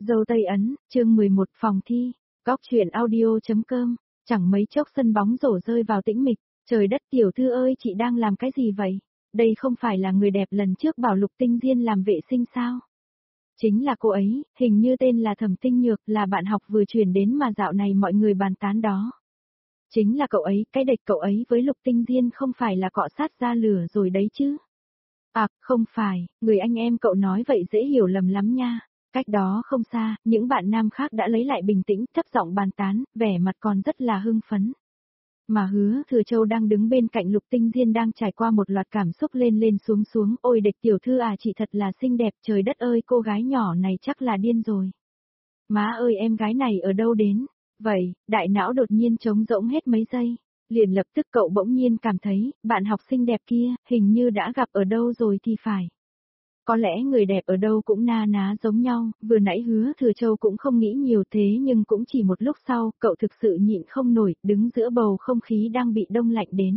Dâu Tây Ấn, chương 11 phòng thi, góc truyện audio.com, chẳng mấy chốc sân bóng rổ rơi vào tĩnh mịch, trời đất tiểu thư ơi chị đang làm cái gì vậy? Đây không phải là người đẹp lần trước bảo Lục Tinh Diên làm vệ sinh sao? Chính là cô ấy, hình như tên là Thẩm Tinh Nhược, là bạn học vừa chuyển đến mà dạo này mọi người bàn tán đó. Chính là cậu ấy, cái địch cậu ấy với Lục Tinh Diên không phải là cọ sát ra lửa rồi đấy chứ? À, không phải, người anh em cậu nói vậy dễ hiểu lầm lắm nha. Cách đó không xa, những bạn nam khác đã lấy lại bình tĩnh, thấp giọng bàn tán, vẻ mặt còn rất là hưng phấn. Mà Hứa Thừa Châu đang đứng bên cạnh Lục Tinh Diên đang trải qua một loạt cảm xúc lên lên xuống xuống, ôi địch tiểu thư à chị thật là xinh đẹp, trời đất ơi cô gái nhỏ này chắc là điên rồi. Má ơi em gái này ở đâu đến? Vậy, đại não đột nhiên trống rỗng hết mấy giây. Liền lập tức cậu bỗng nhiên cảm thấy, bạn học sinh đẹp kia, hình như đã gặp ở đâu rồi thì phải. Có lẽ người đẹp ở đâu cũng na ná giống nhau, vừa nãy Hứa Thừa Châu cũng không nghĩ nhiều thế nhưng cũng chỉ một lúc sau, cậu thực sự nhịn không nổi, đứng giữa bầu không khí đang bị đông lạnh đến.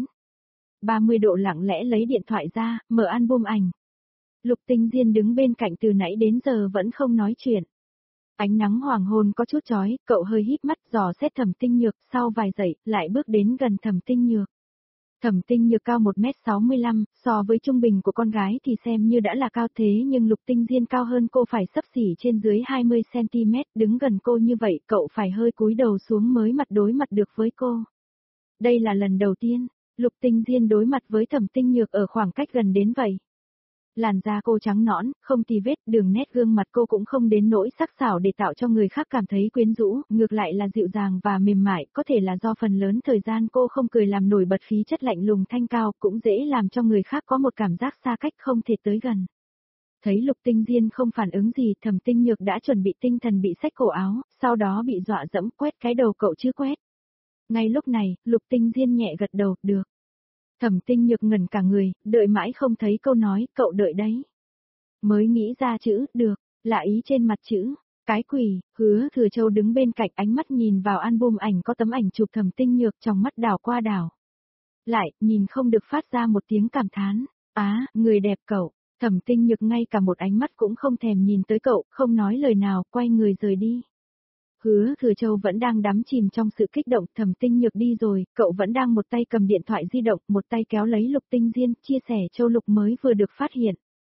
30 độ lặng lẽ lấy điện thoại ra, mở album ảnh. Lục Tinh Diên đứng bên cạnh từ nãy đến giờ vẫn không nói chuyện. Ánh nắng hoàng hôn có chút chói, cậu hơi híp mắt dò xét Thẩm Tinh Nhược, sau vài giây, lại bước đến gần Thẩm Tinh Nhược. Thẩm Tinh Nhược cao 1m65, so với trung bình của con gái thì xem như đã là cao thế nhưng Lục Tinh Diên cao hơn cô phải xấp xỉ trên dưới 20cm, đứng gần cô như vậy cậu phải hơi cúi đầu xuống mới đối mặt được với cô. Đây là lần đầu tiên, Lục Tinh Diên đối mặt với Thẩm Tinh Nhược ở khoảng cách gần đến vậy. Làn da cô trắng nõn, không tì vết, đường nét gương mặt cô cũng không đến nỗi sắc sảo để tạo cho người khác cảm thấy quyến rũ, ngược lại là dịu dàng và mềm mại, có thể là do phần lớn thời gian cô không cười làm nổi bật khí chất lạnh lùng thanh cao, cũng dễ làm cho người khác có một cảm giác xa cách không thể tới gần. Thấy Lục Tinh Diên không phản ứng gì, Thẩm Tinh Nhược đã chuẩn bị tinh thần bị xách cổ áo, sau đó bị dọa dẫm quét cái đầu cậu chứ quét. Ngay lúc này, Lục Tinh Diên nhẹ gật đầu, được. Thẩm Tinh Nhược ngẩn cả người, đợi mãi không thấy câu nói, cậu đợi đấy. Mới nghĩ ra chữ, được, là ý trên mặt chữ, cái quỷ, Hứa Thừa Châu đứng bên cạnh ánh mắt nhìn vào album ảnh có tấm ảnh chụp Thẩm Tinh Nhược trong mắt đảo qua đảo. Lại, nhìn không được phát ra một tiếng cảm thán, người đẹp cậu, Thẩm Tinh Nhược ngay cả một ánh mắt cũng không thèm nhìn tới cậu, không nói lời nào, quay người rời đi. Hứa Thừa Châu vẫn đang đắm chìm trong sự kích động, Thẩm Tinh Nhược đi rồi, cậu vẫn đang một tay cầm điện thoại di động, một tay kéo lấy Lục Tinh Diên, chia sẻ châu lục mới vừa được phát hiện.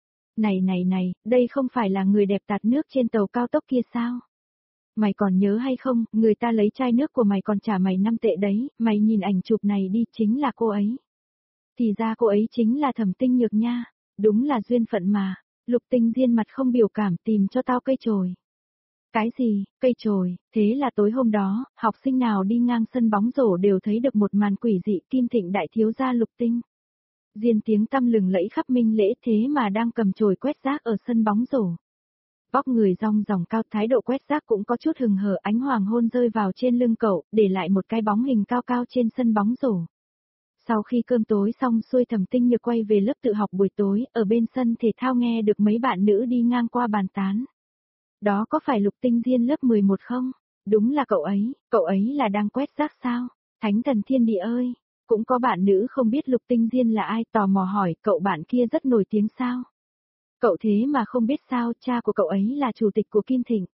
Này, đây không phải là người đẹp tạt nước trên tàu cao tốc kia sao? Mày còn nhớ hay không, người ta lấy chai nước của mày còn trả mày 5 tệ đấy, mày nhìn ảnh chụp này đi, chính là cô ấy. Thì ra cô ấy chính là Thẩm Tinh Nhược nha, đúng là duyên phận mà. Lục Tinh Diên mặt không biểu cảm tìm cho tao cây chổi. Cái gì, cây chổi, thế là tối hôm đó, học sinh nào đi ngang sân bóng rổ đều thấy được một màn quỷ dị Kim Thịnh đại thiếu gia Lục Tinh Diên tiếng tăm lừng lẫy khắp Minh Lễ thế mà đang cầm chổi quét rác ở sân bóng rổ. Vóc người rong ròng cao, thái độ quét rác cũng có chút hừng hở, ánh hoàng hôn rơi vào trên lưng cậu, để lại một cái bóng hình cao cao trên sân bóng rổ. Sau khi cơm tối xong xuôi, Thẩm Tinh Nhược quay về lớp tự học buổi tối, ở bên sân thể thao nghe được mấy bạn nữ đi ngang qua bàn tán. Đó có phải Lục Tinh Diên lớp 11 không? Đúng là cậu ấy là đang quét rác sao? Thánh thần thiên địa ơi! Cũng có bạn nữ không biết Lục Tinh Diên là ai, tò mò hỏi, cậu bạn kia rất nổi tiếng sao? Cậu thế mà không biết sao, cha của cậu ấy là chủ tịch của Kim Thịnh.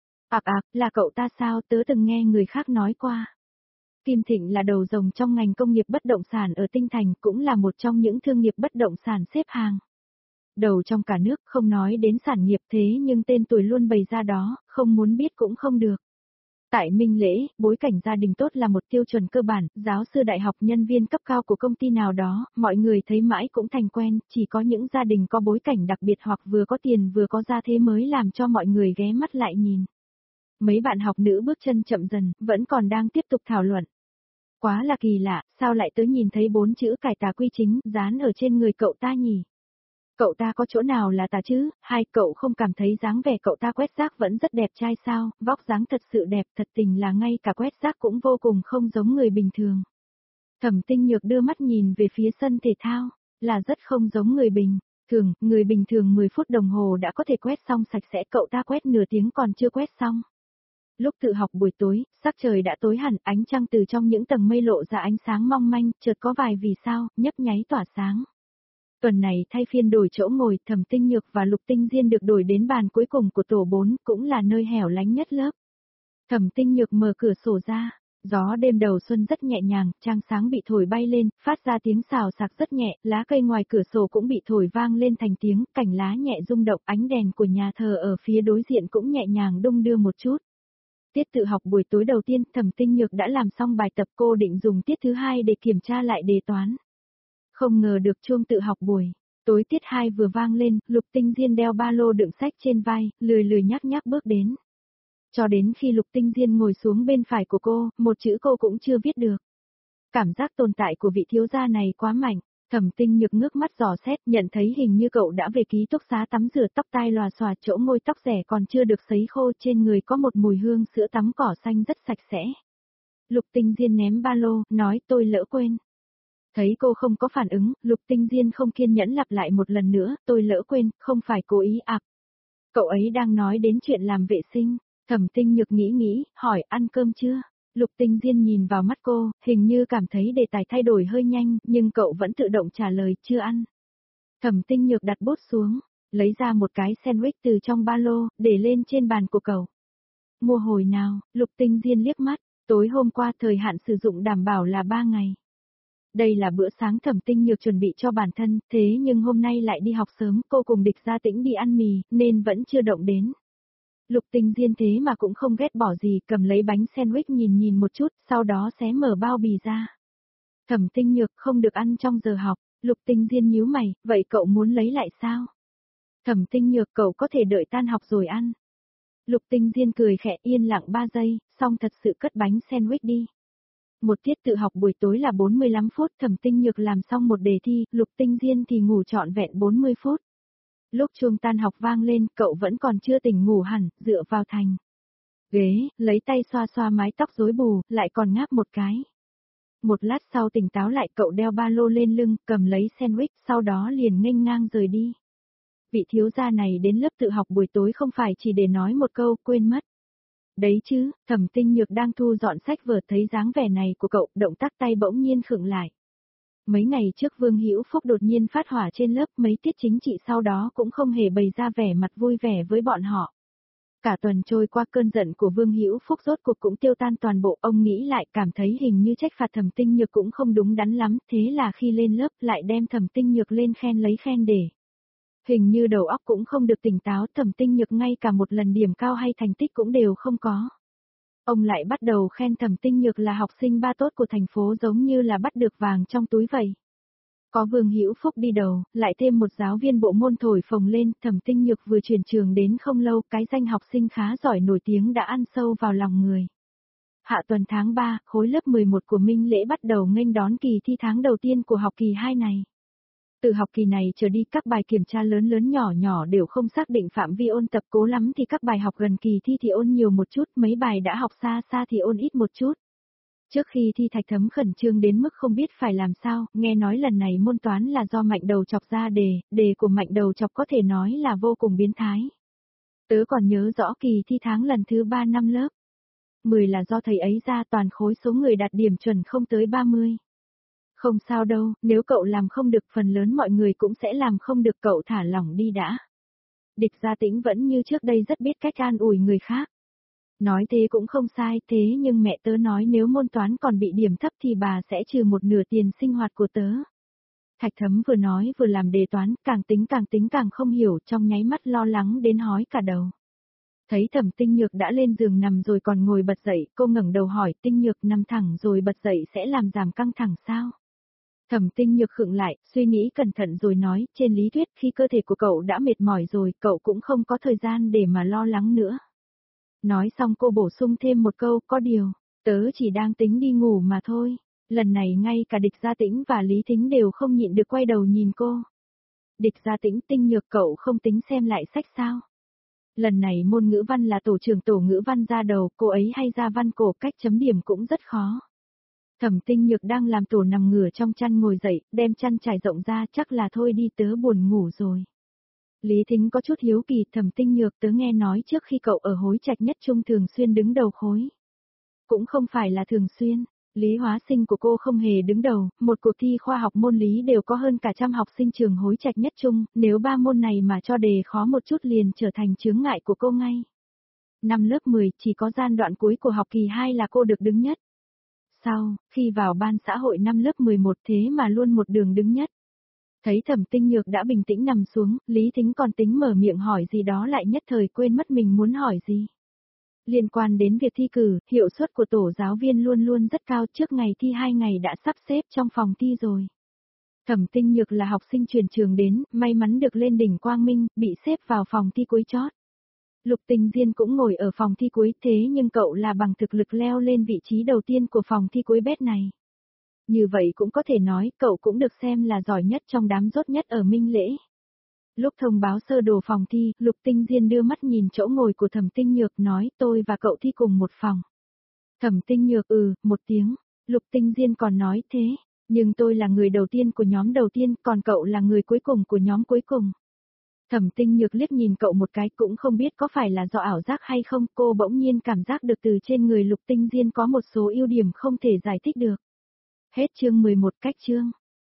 Là cậu ta sao, tớ từng nghe người khác nói qua. Kim Thịnh là đầu rồng trong ngành công nghiệp bất động sản ở Tinh Thành, cũng là một trong những thương nghiệp bất động sản xếp hàng đầu trong cả nước, không nói đến sản nghiệp thế nhưng tên tuổi luôn bày ra đó, không muốn biết cũng không được. Tại Minh Lễ, bối cảnh gia đình tốt là một tiêu chuẩn cơ bản, giáo sư đại học, nhân viên cấp cao của công ty nào đó, mọi người thấy mãi cũng thành quen, chỉ có những gia đình có bối cảnh đặc biệt hoặc vừa có tiền vừa có gia thế mới làm cho mọi người ghé mắt lại nhìn. Mấy bạn học nữ bước chân chậm dần, vẫn còn đang tiếp tục thảo luận. Quá là kỳ lạ, sao lại tới nhìn thấy 4 chữ cải tà quy chính dán ở trên người cậu ta nhỉ? Cậu ta có chỗ nào là tà chứ, hay cậu không cảm thấy dáng vẻ cậu ta quét rác vẫn rất đẹp trai sao, vóc dáng thật sự đẹp, thật tình là ngay cả quét rác cũng vô cùng không giống người bình thường. Thẩm Tinh Nhược đưa mắt nhìn về phía sân thể thao, là rất không giống người bình thường 10 phút đồng hồ đã có thể quét xong sạch sẽ, cậu ta quét nửa tiếng còn chưa quét xong. Lúc tự học buổi tối, sắc trời đã tối hẳn, ánh trăng từ trong những tầng mây lộ ra ánh sáng mong manh, chợt có vài vì sao, nhấp nháy tỏa sáng. Tuần này thay phiên đổi chỗ ngồi, Thẩm Tinh Nhược và Lục Tinh Diên được đổi đến bàn cuối cùng của tổ 4, cũng là nơi hẻo lánh nhất lớp. Thẩm Tinh Nhược mở cửa sổ ra, gió đêm đầu xuân rất nhẹ nhàng, trăng sáng bị thổi bay lên, phát ra tiếng xào xạc rất nhẹ, lá cây ngoài cửa sổ cũng bị thổi vang lên thành tiếng, cành lá nhẹ rung động, ánh đèn của nhà thờ ở phía đối diện cũng nhẹ nhàng đung đưa một chút. Tiết tự học buổi tối đầu tiên, Thẩm Tinh Nhược đã làm xong bài tập, cô định dùng tiết thứ hai để kiểm tra lại đề toán. Không ngờ được chuông tự học buổi tối tiết 2 vừa vang lên, Lục Tinh Diên đeo ba lô đựng sách trên vai, lười lười nhác nhác bước đến. Cho đến khi Lục Tinh Diên ngồi xuống bên phải của cô, một chữ cô cũng chưa viết được. Cảm giác tồn tại của vị thiếu gia này quá mạnh, Thẩm Tinh Nhược ngước mắt dò xét, nhận thấy hình như cậu đã về ký túc xá tắm rửa, tóc tai lòa xòa, chỗ môi tóc rẻ còn chưa được sấy khô, trên người có một mùi hương sữa tắm cỏ xanh rất sạch sẽ. Lục Tinh Diên ném ba lô, nói tôi lỡ quên. Thấy cô không có phản ứng, Lục Tinh Diên không kiên nhẫn lặp lại một lần nữa, tôi lỡ quên, không phải cố ý ạ. Cậu ấy đang nói đến chuyện làm vệ sinh. Thẩm Tinh Nhược nghĩ, hỏi ăn cơm chưa? Lục Tinh Diên nhìn vào mắt cô, hình như cảm thấy đề tài thay đổi hơi nhanh, nhưng cậu vẫn tự động trả lời chưa ăn. Thẩm Tinh Nhược đặt bút xuống, lấy ra một cái sandwich từ trong ba lô, để lên trên bàn của cậu. Mua hồi nào? Lục Tinh Diên liếc mắt, tối hôm qua thời hạn sử dụng đảm bảo là 3 ngày. Đây là bữa sáng Thẩm Tinh Nhược chuẩn bị cho bản thân, thế nhưng hôm nay lại đi học sớm, cô cùng Địch Gia Tĩnh đi ăn mì, nên vẫn chưa động đến. Lục Tinh Diên thế mà cũng không ghét bỏ gì, cầm lấy bánh sandwich nhìn một chút, sau đó xé mở bao bì ra. Thẩm Tinh Nhược không được ăn trong giờ học, Lục Tinh Diên nhíu mày, vậy cậu muốn lấy lại sao? Thẩm Tinh Nhược cậu có thể đợi tan học rồi ăn. Lục Tinh Diên cười khẽ yên lặng 3 giây, xong thật sự cất bánh sandwich đi. Một tiết tự học buổi tối là 45 phút, Thẩm Tinh Nhược làm xong một đề thi, Lục Tinh Diên thì ngủ trọn vẹn 40 phút. Lúc chuông tan học vang lên, cậu vẫn còn chưa tỉnh ngủ hẳn, dựa vào thành ghế, lấy tay xoa xoa mái tóc rối bù, lại còn ngáp một cái. Một lát sau tỉnh táo lại, cậu đeo ba lô lên lưng, cầm lấy sandwich, sau đó liền nghênh ngang rời đi. Vị thiếu gia này đến lớp tự học buổi tối không phải chỉ để nói một câu, quên mất. Đấy chứ, Thẩm Tinh Nhược đang thu dọn sách vở, thấy dáng vẻ này của cậu, động tác tay bỗng nhiên khựng lại. Mấy ngày trước Vương Hữu Phúc đột nhiên phát hỏa trên lớp, mấy tiết chính trị sau đó cũng không hề bày ra vẻ mặt vui vẻ với bọn họ. Cả tuần trôi qua, cơn giận của Vương Hữu Phúc rốt cuộc cũng tiêu tan toàn bộ, ông nghĩ lại cảm thấy hình như trách phạt Thẩm Tinh Nhược cũng không đúng đắn lắm, thế là khi lên lớp lại đem Thẩm Tinh Nhược lên khen lấy khen để. Hình như đầu óc cũng không được tỉnh táo, Thẩm Tinh Nhược ngay cả một lần điểm cao hay thành tích cũng đều không có. Ông lại bắt đầu khen Thẩm Tinh Nhược là học sinh ba tốt của thành phố, giống như là bắt được vàng trong túi vậy. Có Vương Hữu Phúc đi đầu, lại thêm một giáo viên bộ môn thổi phồng lên, Thẩm Tinh Nhược vừa chuyển trường đến không lâu, cái danh học sinh khá giỏi nổi tiếng đã ăn sâu vào lòng người. Hạ tuần tháng 3, khối lớp 11 của Minh Lễ bắt đầu nghênh đón kỳ thi tháng đầu tiên của học kỳ 2 này. Từ học kỳ này trở đi, các bài kiểm tra lớn nhỏ đều không xác định phạm vi ôn tập, cố lắm thì các bài học gần kỳ thi thì ôn nhiều một chút, mấy bài đã học xa thì ôn ít một chút. Trước khi thi Thạch Thấm khẩn trương đến mức không biết phải làm sao, nghe nói lần này môn toán là do Mạnh Đầu Chọc ra đề của Mạnh Đầu Chọc có thể nói là vô cùng biến thái. Tớ còn nhớ rõ kỳ thi tháng lần thứ 3 năm lớp 10 là do thầy ấy ra, toàn khối số người đạt điểm chuẩn không tới 30. Không sao đâu, nếu cậu làm không được phần lớn mọi người cũng sẽ làm không được, cậu thả lỏng đi đã. Địch Gia Tĩnh vẫn như trước đây rất biết cách an ủi người khác. Nói thế cũng không sai, thế nhưng mẹ tớ nói nếu môn toán còn bị điểm thấp thì bà sẽ trừ một nửa tiền sinh hoạt của tớ. Thạch Thấm vừa nói vừa làm đề toán, càng tính càng không hiểu, trong nháy mắt lo lắng đến hói cả đầu. Thấy Thẩm Tinh Nhược đã lên giường nằm rồi còn ngồi bật dậy, cô ngẩng đầu hỏi, Tinh Nhược nằm thẳng rồi bật dậy sẽ làm giảm căng thẳng sao? Thẩm Tinh Nhược khựng lại, suy nghĩ cẩn thận rồi nói, trên lý thuyết khi cơ thể của cậu đã mệt mỏi rồi, cậu cũng không có thời gian để mà lo lắng nữa. Nói xong cô bổ sung thêm một câu, có điều, tớ chỉ đang tính đi ngủ mà thôi. Lần này ngay cả Địch Gia Tĩnh và Lý Thính đều không nhịn được quay đầu nhìn cô. Địch Gia Tĩnh, Tinh Nhược cậu không tính xem lại sách sao? Lần này môn ngữ văn là tổ trưởng tổ ngữ văn ra đầu, cô ấy hay ra văn cổ, cách chấm điểm cũng rất khó. Thẩm Tinh Nhược đang làm tổ nằm ngửa trong chăn ngồi dậy, đem chăn trải rộng ra, chắc là thôi đi tớ buồn ngủ rồi. Lý Thính có chút hiếu kỳ, Thẩm Tinh Nhược tớ nghe nói trước khi cậu ở Hối Trạch Nhất Trung thường xuyên đứng đầu khối. Cũng không phải là thường xuyên, Lý hóa sinh của cô không hề đứng đầu, một cuộc thi khoa học môn lý đều có hơn cả trăm học sinh trường Hối Trạch nhất trung, nếu ba môn này mà cho đề khó một chút liền trở thành chướng ngại của cô ngay. Năm lớp 10, chỉ có gian đoạn cuối của học kỳ 2 là cô được đứng nhất. Sau, khi vào ban xã hội năm lớp 11 thế mà luôn một đường đứng nhất. Thấy Thẩm Tinh Nhược đã bình tĩnh nằm xuống, Lý Thính còn tính mở miệng hỏi gì đó lại nhất thời quên mất mình muốn hỏi gì. Liên quan đến việc thi cử, hiệu suất của tổ giáo viên luôn luôn rất cao, trước ngày thi 2 ngày đã sắp xếp trong phòng thi rồi. Thẩm Tinh Nhược là học sinh chuyển trường đến, may mắn được lên đỉnh Quang Minh, bị xếp vào phòng thi cuối chót. Lục Tình Diên cũng ngồi ở phòng thi cuối, thế nhưng cậu là bằng thực lực leo lên vị trí đầu tiên của phòng thi cuối bét này. Như vậy cũng có thể nói, cậu cũng được xem là giỏi nhất trong đám dốt nhất ở Minh Lễ. Lúc thông báo sơ đồ phòng thi, Lục Tinh Diên đưa mắt nhìn chỗ ngồi của Thẩm Tinh Nhược nói tôi và cậu thi cùng một phòng. Thẩm Tinh Nhược một tiếng, Lục Tinh Diên còn nói thế, nhưng tôi là người đầu tiên của nhóm đầu tiên, còn cậu là người cuối cùng của nhóm cuối cùng. Thẩm Tinh Nhược liếc nhìn cậu một cái cũng không biết có phải là do ảo giác hay không, cô bỗng nhiên cảm giác được từ trên người Lục Tinh Diên có một số ưu điểm không thể giải thích được. Hết chương 11 cách chương.